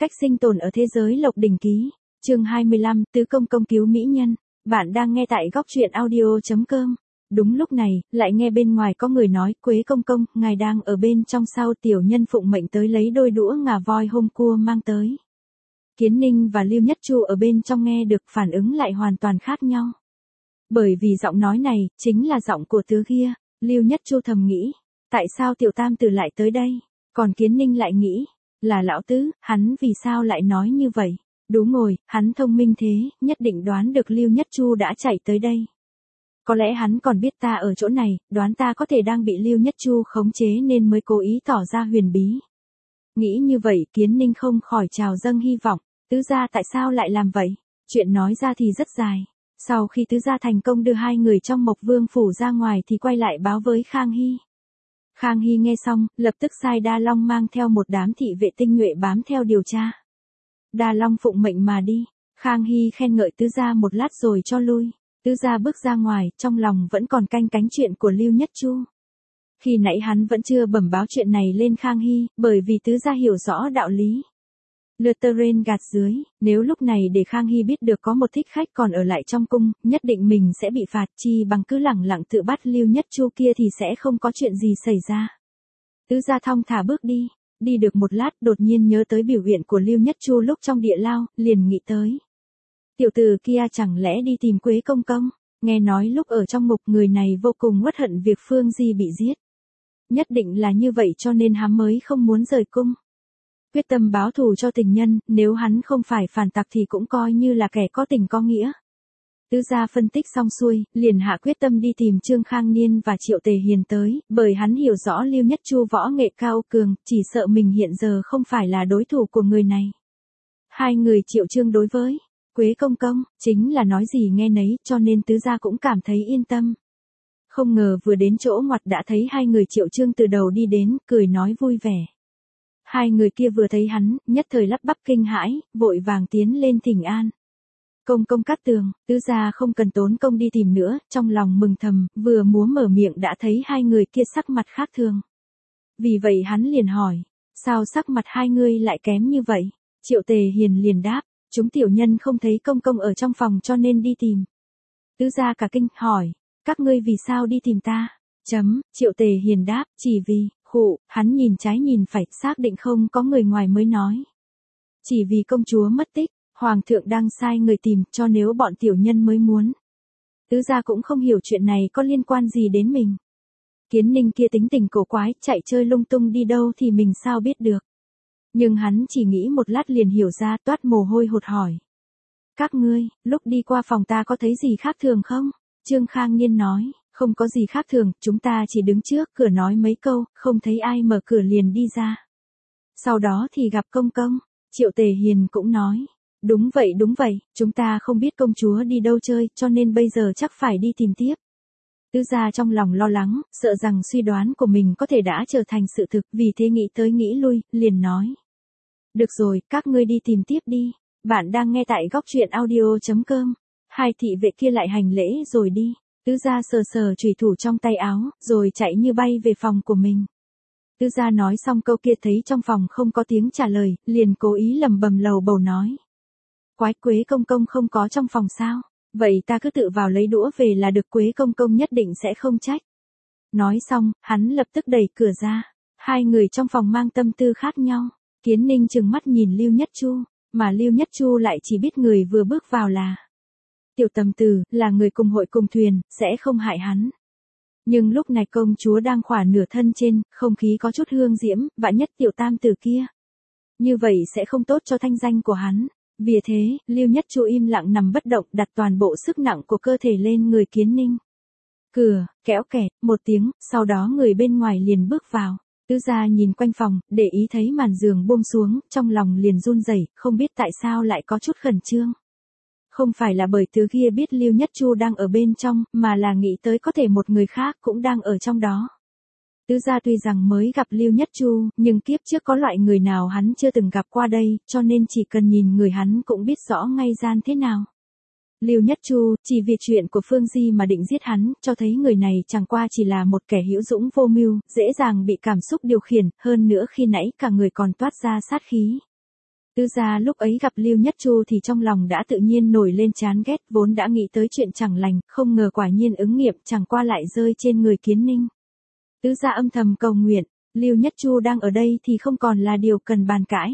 Cách sinh tồn ở thế giới Lộc Đỉnh Ký. Chương 25, Tứ Công Công cứu mỹ nhân. Bạn đang nghe tại góc truyện audio.com. Đúng lúc này, lại nghe bên ngoài có người nói, Quế Công Công, ngài đang ở bên trong sao? Tiểu nhân phụng mệnh tới lấy đôi đũa ngà voi hôm cua mang tới. Kiến Ninh và Lưu Nhất Chu ở bên trong nghe được phản ứng lại hoàn toàn khác nhau. Bởi vì giọng nói này, chính là giọng của tứ kia. Lưu Nhất Chu thầm nghĩ, tại sao tiểu tam tử lại tới đây? Còn Kiến Ninh lại nghĩ, là lão tứ, hắn vì sao lại nói như vậy? Đúng rồi, hắn thông minh thế, nhất định đoán được Lưu Nhất Chu đã chạy tới đây. Có lẽ hắn còn biết ta ở chỗ này, đoán ta có thể đang bị Lưu Nhất Chu khống chế nên mới cố ý tỏ ra huyền bí. Nghĩ như vậy, Kiến Ninh không khỏi trào dâng hy vọng, tứ gia tại sao lại làm vậy? Chuyện nói ra thì rất dài. Sau khi tứ gia thành công đưa hai người trong Mộc Vương phủ ra ngoài thì quay lại báo với Khang Hy. Khang Hy nghe xong, lập tức sai Đa Long mang theo một đám thị vệ tinh nhuệ bám theo điều tra. Đa Long phụng mệnh mà đi. Khang Hy khen ngợi tứ gia một lát rồi cho lui. Tứ gia bước ra ngoài, trong lòng vẫn còn canh cánh chuyện của Lưu Nhất Chu. Khi nãy hắn vẫn chưa bẩm báo chuyện này lên Khang Hy, bởi vì tứ gia hiểu rõ đạo lý. Luteren gạt dưới, nếu lúc này để Khang Hy biết được có một thích khách còn ở lại trong cung, nhất định mình sẽ bị phạt, chi bằng cứ lẳng lặng tự bắt Lưu Nhất Chu kia thì sẽ không có chuyện gì xảy ra. Tứ gia thong thả bước đi, đi được một lát đột nhiên nhớ tới biểu hiện của Lưu Nhất Chu lúc trong địa lao, liền nghĩ tới. Tiểu tử kia chẳng lẽ đi tìm Quế Công Công, nghe nói lúc ở trong ngục người này vô cùng uất hận việc Phương Di bị giết. Nhất định là như vậy cho nên hắn mới không muốn rời cung. Quyết tâm báo thù cho tình nhân, nếu hắn không phải phản tặc thì cũng coi như là kẻ có tình có nghĩa. Tứ gia phân tích xong xuôi, liền hạ quyết tâm đi tìm Trương Khang Niên và Triệu Tề Hiền tới, bởi hắn hiểu rõ Lưu Nhất Chu võ nghệ cao cường, chỉ sợ mình hiện giờ không phải là đối thủ của người này. Hai người Triệu Trương đối với Quế Công Công, chính là nói gì nghe nấy, cho nên tứ gia cũng cảm thấy yên tâm. Không ngờ vừa đến chỗ ngoặt đã thấy hai người Triệu Trương từ đầu đi đến, cười nói vui vẻ. Hai người kia vừa thấy hắn, nhất thời lắp bắp kinh hãi, vội vàng tiến lên thỉnh an. Công công Cát Tường, tứ gia không cần tốn công đi tìm nữa, trong lòng mừng thầm, vừa múa mở miệng đã thấy hai người kia sắc mặt khác thường. Vì vậy hắn liền hỏi, sao sắc mặt hai người lại kém như vậy? Triệu Tề Hiền liền đáp, chúng tiểu nhân không thấy công công ở trong phòng cho nên đi tìm. Tứ gia cả kinh, hỏi, các ngươi vì sao đi tìm ta? Triệu Tề Hiền đáp, chỉ vì, hắn nhìn trái nhìn phải, xác định không có người ngoài mới nói. Chỉ vì công chúa mất tích, hoàng thượng đang sai người tìm, cho nếu bọn tiểu nhân mới muốn. Tứ gia cũng không hiểu chuyện này có liên quan gì đến mình. Kiến Ninh kia tính tình cổ quái, chạy chơi lung tung đi đâu thì mình sao biết được. Nhưng hắn chỉ nghĩ một lát liền hiểu ra, toát mồ hôi hột hỏi. Các ngươi, lúc đi qua phòng ta có thấy gì khác thường không? Trương Khang Niên nói, không có gì khác thường, chúng ta chỉ đứng trước cửa nói mấy câu, không thấy ai mở cửa liền đi ra. Sau đó thì gặp công công. Triệu Tề Hiền cũng nói, đúng vậy, chúng ta không biết công chúa đi đâu chơi, cho nên bây giờ chắc phải đi tìm tiếp. Tứ gia trong lòng lo lắng, sợ rằng suy đoán của mình có thể đã trở thành sự thực, vì thế nghĩ tới nghĩ lui, liền nói. Được rồi, các ngươi đi tìm tiếp đi. Bạn đang nghe tại góc truyện audio.com. Hai thị vệ kia lại hành lễ rồi đi. Tứ gia sờ sờ chùy thủ trong tay áo, rồi chạy như bay về phòng của mình. Tứ gia nói xong câu kia thấy trong phòng không có tiếng trả lời, liền cố ý lầm bầm lầu bầu nói. Quế Công Công không có trong phòng sao? Vậy ta cứ tự vào lấy đũa về là được, Quế Công Công nhất định sẽ không trách. Nói xong, hắn lập tức đẩy cửa ra. Hai người trong phòng mang tâm tư khác nhau. Kiến Ninh trừng mắt nhìn Lưu Nhất Chu, mà Lưu Nhất Chu lại chỉ biết người vừa bước vào là Tiểu Tầm Tử, là người cùng hội cùng thuyền, sẽ không hại hắn. Nhưng lúc này công chúa đang khỏa nửa thân trên, không khí có chút hương diễm, vạn nhất Tiểu Tam Tử kia. Như vậy sẽ không tốt cho thanh danh của hắn. Vì thế, Lưu Nhất Chu im lặng nằm bất động, đặt toàn bộ sức nặng của cơ thể lên người Kiến Ninh. Cửa, kéo kẹt, một tiếng, sau đó người bên ngoài liền bước vào. Tứ gia nhìn quanh phòng, để ý thấy màn giường buông xuống, trong lòng liền run rẩy, không biết tại sao lại có chút khẩn trương. Không phải là bởi tứ kia biết Lưu Nhất Chu đang ở bên trong, mà là nghĩ tới có thể một người khác cũng đang ở trong đó. Tứ gia tuy rằng mới gặp Lưu Nhất Chu, nhưng kiếp trước có loại người nào hắn chưa từng gặp qua đây, cho nên chỉ cần nhìn người hắn cũng biết rõ ngay gian thế nào. Lưu Nhất Chu, chỉ vì chuyện của Phương Di mà định giết hắn, cho thấy người này chẳng qua chỉ là một kẻ hữu dũng vô mưu, dễ dàng bị cảm xúc điều khiển, hơn nữa khi nãy cả người còn toát ra sát khí. Tứ gia lúc ấy gặp Lưu Nhất Chu thì trong lòng đã tự nhiên nổi lên chán ghét, vốn đã nghĩ tới chuyện chẳng lành, không ngờ quả nhiên ứng nghiệm, chẳng qua lại rơi trên người Kiến Ninh. Tứ gia âm thầm cầu nguyện, Lưu Nhất Chu đang ở đây thì không còn là điều cần bàn cãi.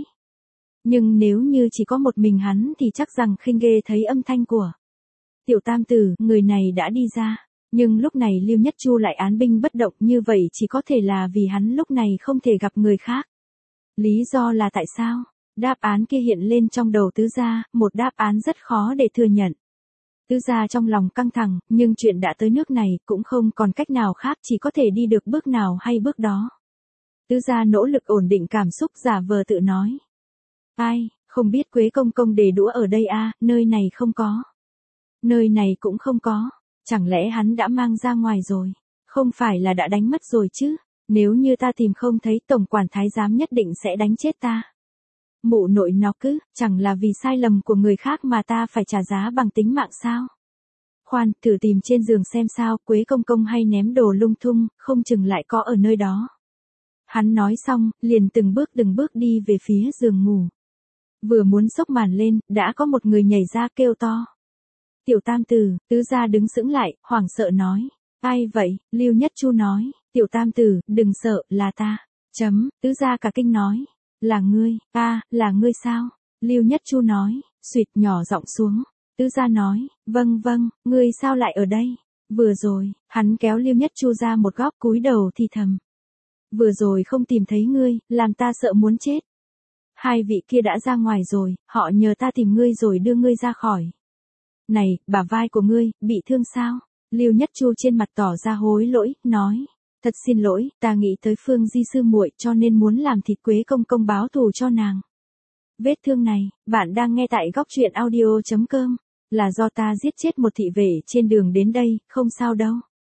Nhưng nếu như chỉ có một mình hắn thì chắc rằng khinh ghê thấy âm thanh của Tiểu Tam Tử, người này đã đi ra. Nhưng lúc này Lưu Nhất Chu lại án binh bất động, như vậy chỉ có thể là vì hắn lúc này không thể gặp người khác. Lý do là tại sao? Đáp án kia hiện lên trong đầu tứ gia, một đáp án rất khó để thừa nhận. Tứ gia trong lòng căng thẳng, nhưng chuyện đã tới nước này cũng không còn cách nào khác, chỉ có thể đi được bước nào hay bước đó. Tứ gia nỗ lực ổn định cảm xúc, giả vờ tự nói. Ai, không biết Quế công công để đũa ở đây à, nơi này không có. Nơi này cũng không có, chẳng lẽ hắn đã mang ra ngoài rồi, không phải là đã đánh mất rồi chứ, nếu như ta tìm không thấy tổng quản thái giám nhất định sẽ đánh chết ta. Mụ nội nó cứ, chẳng là vì sai lầm của người khác mà ta phải trả giá bằng tính mạng sao? Khoan, thử tìm trên giường xem sao, Quế công công hay ném đồ lung tung, không chừng lại có ở nơi đó. Hắn nói xong, liền từng bước đi về phía giường ngủ. Vừa muốn xốc màn lên, đã có một người nhảy ra kêu to. Tiểu Tam Tử, tứ gia đứng sững lại, hoảng sợ nói. Ai vậy? Lưu Nhất Chu nói. Tiểu Tam Tử, đừng sợ, là ta. Tứ gia cả kinh nói. Là ngươi, là ngươi sao? Lưu Nhất Chu nói, suýt nhỏ giọng xuống. Tứ gia nói, vâng, ngươi sao lại ở đây? Vừa rồi, hắn kéo Lưu Nhất Chu ra một góc cúi đầu thì thầm. Vừa rồi không tìm thấy ngươi, làm ta sợ muốn chết. Hai vị kia đã ra ngoài rồi, họ nhờ ta tìm ngươi rồi đưa ngươi ra khỏi. Này, bả vai của ngươi, bị thương sao? Lưu Nhất Chu trên mặt tỏ ra hối lỗi, nói. Thật xin lỗi, ta nghĩ tới Phương Di sư muội cho nên muốn làm thịt Quế công công báo thù cho nàng. Vết thương này, bạn đang nghe tại góc truyện audio.com, là do ta giết chết một thị vệ trên đường đến đây, không sao đâu.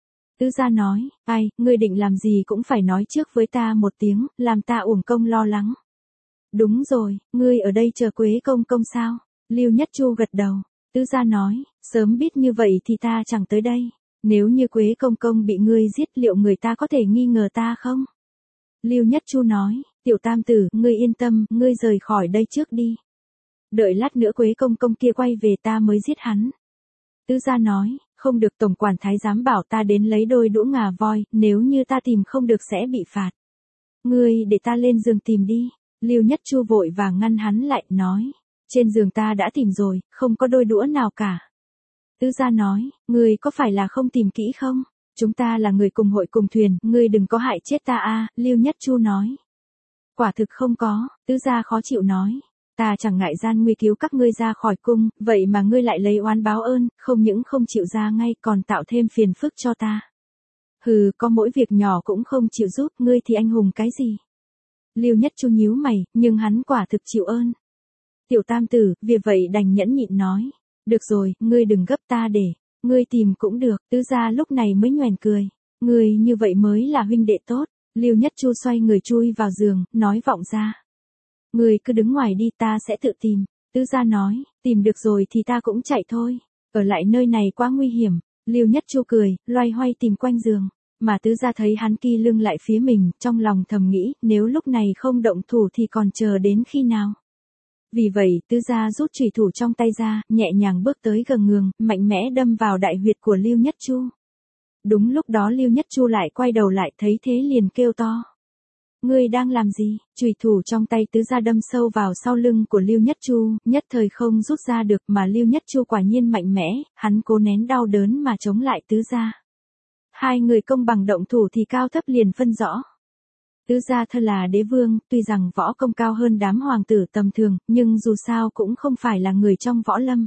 Tứ gia nói, ai, ngươi định làm gì cũng phải nói trước với ta một tiếng, làm ta uổng công lo lắng. Đúng rồi, ngươi ở đây chờ Quế công công sao? Lưu Nhất Chu gật đầu. Tứ gia nói, sớm biết như vậy thì ta chẳng tới đây. Nếu như Quế công công bị ngươi giết, liệu người ta có thể nghi ngờ ta không? Lưu Nhất Chu nói, Tiểu Tam Tử, ngươi yên tâm, ngươi rời khỏi đây trước đi. Đợi lát nữa Quế công công kia quay về ta mới giết hắn. Tứ gia nói, không được, tổng quản thái giám bảo ta đến lấy đôi đũa ngà voi, nếu như ta tìm không được sẽ bị phạt. Ngươi để ta lên giường tìm đi. Lưu Nhất Chu vội vàng ngăn hắn lại, nói. Trên giường ta đã tìm rồi, không có đôi đũa nào cả. Tứ gia nói, ngươi có phải là không tìm kỹ không? Chúng ta là người cùng hội cùng thuyền, ngươi đừng có hại chết ta a. Lưu Nhất Chu nói. Quả thực không có, tứ gia khó chịu nói. Ta chẳng ngại gian nguy cứu các ngươi ra khỏi cung, vậy mà ngươi lại lấy oán báo ơn, không những không chịu ra ngay còn tạo thêm phiền phức cho ta. Hừ, có mỗi việc nhỏ cũng không chịu giúp, ngươi thì anh hùng cái gì? Lưu Nhất Chu nhíu mày, nhưng hắn quả thực chịu ơn. Tiểu Tam Tử, vì vậy đành nhẫn nhịn nói. Được rồi, ngươi đừng gấp, ta để ngươi tìm cũng được. Tứ gia lúc này mới nhoẻn cười. Ngươi như vậy mới là huynh đệ tốt. Lưu Nhất Chu xoay người chui vào giường, nói vọng ra. Ngươi cứ đứng ngoài đi, ta sẽ tự tìm. Tứ gia nói, tìm được rồi thì ta cũng chạy thôi. Ở lại nơi này quá nguy hiểm. Lưu Nhất Chu cười, loay hoay tìm quanh giường. Mà tứ gia thấy hắn ki lưng lại phía mình, trong lòng thầm nghĩ, nếu lúc này không động thủ thì còn chờ đến khi nào. Vì vậy, tứ gia rút chùy thủ trong tay ra, nhẹ nhàng bước tới gần giường, mạnh mẽ đâm vào đại huyệt của Lưu Nhất Chu. Đúng lúc đó Lưu Nhất Chu lại quay đầu lại, thấy thế liền kêu to. Ngươi đang làm gì? Chùy thủ trong tay tứ gia đâm sâu vào sau lưng của Lưu Nhất Chu, nhất thời không rút ra được, mà Lưu Nhất Chu quả nhiên mạnh mẽ, hắn cố nén đau đớn mà chống lại tứ gia. Hai người công bằng động thủ thì cao thấp liền phân rõ. Tứ gia thân là đế vương, tuy rằng võ công cao hơn đám hoàng tử tầm thường, nhưng dù sao cũng không phải là người trong võ lâm.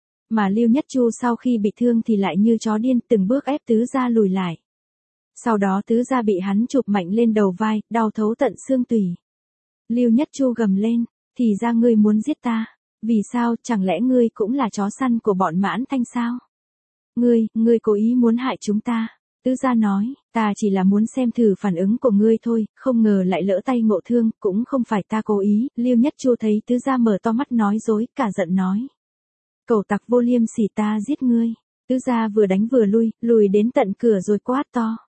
Mà Lưu Nhất Chu sau khi bị thương thì lại như chó điên, từng bước ép tứ gia lùi lại. Sau đó tứ gia bị hắn chụp mạnh lên đầu vai, đau thấu tận xương tủy. Lưu Nhất Chu gầm lên, thì ra ngươi muốn giết ta. Vì sao, chẳng lẽ ngươi cũng là chó săn của bọn Mãn Thanh sao? Ngươi cố ý muốn hại chúng ta. Tứ gia nói, ta chỉ là muốn xem thử phản ứng của ngươi thôi, không ngờ lại lỡ tay ngộ thương, cũng không phải ta cố ý. Lưu Nhất Chu thấy tứ gia mở to mắt nói dối, cả giận nói. Cẩu tặc vô liêm sỉ, ta giết ngươi. Tứ gia vừa đánh vừa lùi đến tận cửa rồi quát to.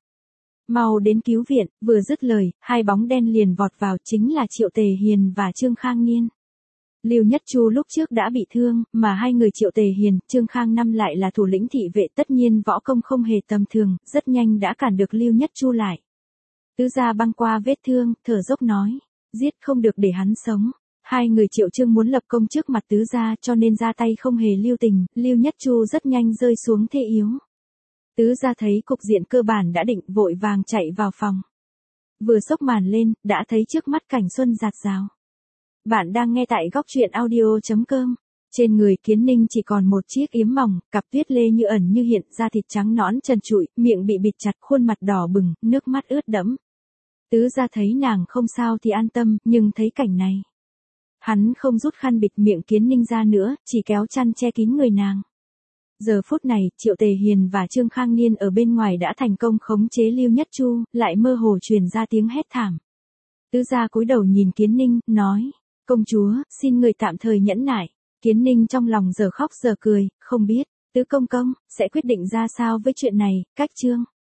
Mau đến cứu viện, vừa dứt lời, hai bóng đen liền vọt vào, chính là Triệu Tề Hiền và Trương Khang Niên. Lưu Nhất Chu lúc trước đã bị thương, mà hai người Triệu Tề Hiền, Trương Khang Năm lại là thủ lĩnh thị vệ, tất nhiên võ công không hề tầm thường, rất nhanh đã cản được Lưu Nhất Chu lại. Tứ gia băng qua vết thương, thở dốc nói, giết không được để hắn sống. Hai người Triệu Trương muốn lập công trước mặt tứ gia cho nên ra tay không hề lưu tình, Lưu Nhất Chu rất nhanh rơi xuống thế yếu. Tứ gia thấy cục diện cơ bản đã định, vội vàng chạy vào phòng. Vừa xốc màn lên, đã thấy trước mắt cảnh xuân rạt rào. Bạn đang nghe tại góc truyện audio.com. Trên người Kiến Ninh chỉ còn một chiếc yếm mỏng, cặp tuyết lê như ẩn như hiện, da thịt trắng nõn trần trụi, miệng bị bịt chặt, khuôn mặt đỏ bừng, nước mắt ướt đẫm. Tứ gia thấy nàng không sao thì an tâm, nhưng thấy cảnh này. Hắn không rút khăn bịt miệng Kiến Ninh ra nữa, chỉ kéo chăn che kín người nàng. Giờ phút này, Triệu Tề Hiền và Trương Khang Niên ở bên ngoài đã thành công khống chế Lưu Nhất Chu, lại mơ hồ truyền ra tiếng hét thảm. Tứ gia cúi đầu nhìn Kiến Ninh, nói, công chúa, xin người tạm thời nhẫn nại. Kiến Ninh trong lòng giờ khóc giờ cười, không biết, tứ công công, sẽ quyết định ra sao với chuyện này, cách chương.